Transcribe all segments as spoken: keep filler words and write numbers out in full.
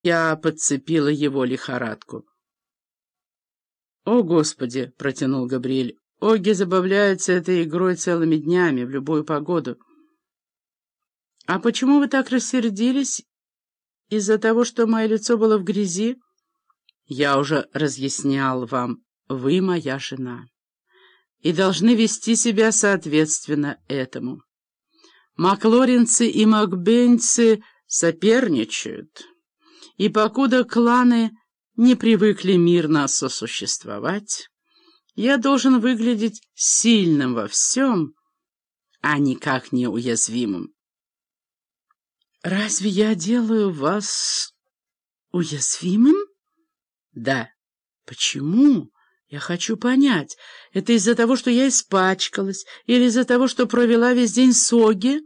Я подцепила его лихорадку. «О, Господи!» — протянул Габриэль. «Оги забавляются этой игрой целыми днями, в любую погоду». «А почему вы так рассердились? Из-за того, что мое лицо было в грязи?» «Я уже разъяснял вам, вы моя жена, и должны вести себя соответственно этому. Маклоринцы и макбейнцы соперничают, и покуда кланы не привыкли мирно сосуществовать, я должен выглядеть сильным во всем, а никак не уязвимым». «Разве я делаю вас уязвимым?» «Да». «Почему? Я хочу понять. Это из-за того, что я испачкалась, или из-за того, что провела весь день с Оги?»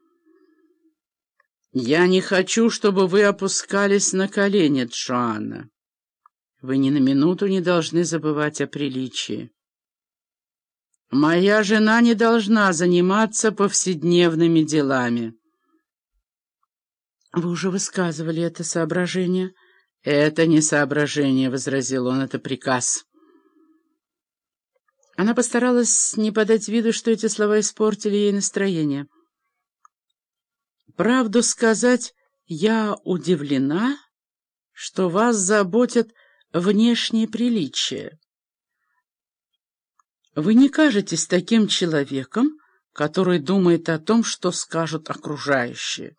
«Я не хочу, чтобы вы опускались на колени, Джоанна. Вы ни на минуту не должны забывать о приличии. Моя жена не должна заниматься повседневными делами». «Вы уже высказывали это соображение». «Это не соображение», — возразил он, — «это приказ». Она постаралась не подать виду, что эти слова испортили ей настроение. «Правду сказать, я удивлена, что вас заботят внешние приличия. Вы не кажетесь таким человеком, который думает о том, что скажут окружающие».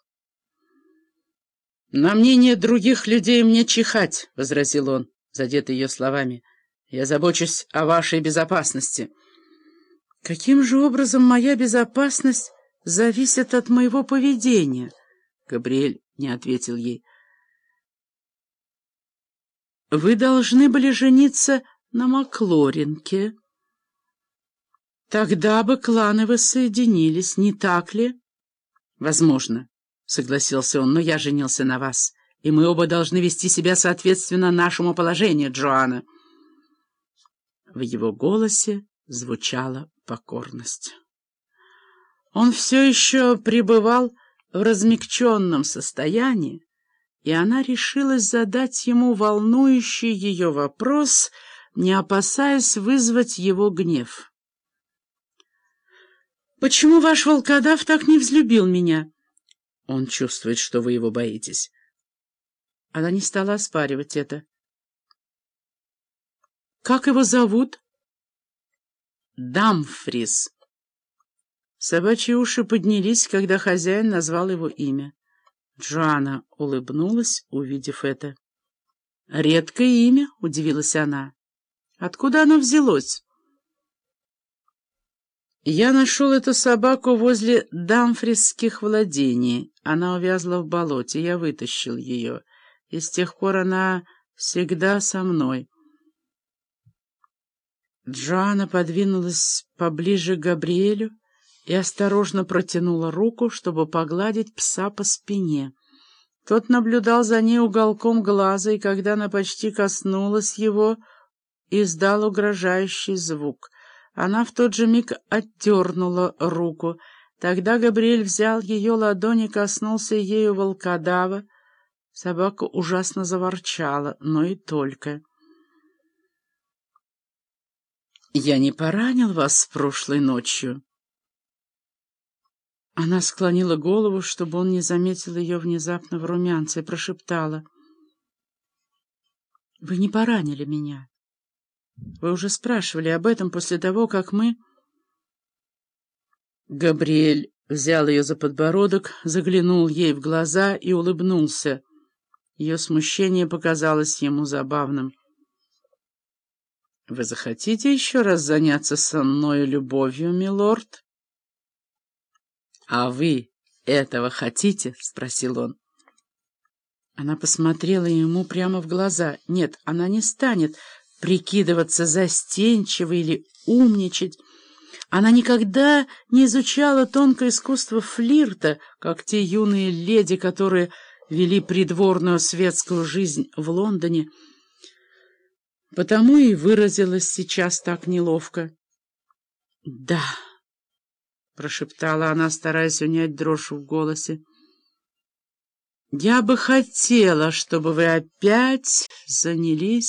«На мнение других людей мне чихать», — возразил он, задетый ее словами. «Я забочусь о вашей безопасности». «Каким же образом моя безопасность зависит от моего поведения?» Габриэль не ответил ей. «Вы должны были жениться на Маклоринке. Тогда бы кланы воссоединились, не так ли?» «Возможно», — согласился он, — «но я женился на вас, и мы оба должны вести себя соответственно нашему положению, Джоанна». В его голосе звучала покорность. Он все еще пребывал в размягченном состоянии, и она решилась задать ему волнующий ее вопрос, не опасаясь вызвать его гнев. «Почему ваш волкодав так не взлюбил меня?» «Он чувствует, что вы его боитесь». Она не стала оспаривать это. «Как его зовут?» «Дамфрис». Собачьи уши поднялись, когда хозяин назвал его имя. Джоанна улыбнулась, увидев это. «Редкое имя?» — удивилась она. «Откуда оно взялось?» «Я нашел эту собаку возле дамфрисских владений. Она увязла в болоте, я вытащил ее, и с тех пор она всегда со мной». Джоанна подвинулась поближе к Габриэлю и осторожно протянула руку, чтобы погладить пса по спине. Тот наблюдал за ней уголком глаза, и когда она почти коснулась его, издал угрожающий звук. Она в тот же миг отдернула руку. Тогда Габриэль взял ее ладонь и коснулся ею волкодава. Собака ужасно заворчала, но и только. «Я не поранил вас прошлой ночью?» Она склонила голову, чтобы он не заметил ее внезапного румянца, и прошептала: «Вы не поранили меня. Вы уже спрашивали об этом после того, как мы...» Габриэль взял ее за подбородок, заглянул ей в глаза и улыбнулся. Ее смущение показалось ему забавным. «Вы захотите еще раз заняться со мной любовью, милорд?» «А вы этого хотите?» — спросил он. Она посмотрела ему прямо в глаза. Нет, она не станет прикидываться застенчивой или умничать. Она никогда не изучала тонкое искусство флирта, как те юные леди, которые вели придворную светскую жизнь в Лондоне. Потому и выразилась сейчас так неловко. «Да», — прошептала она, стараясь унять дрожь в голосе. Я бы хотела, чтобы вы опять занялись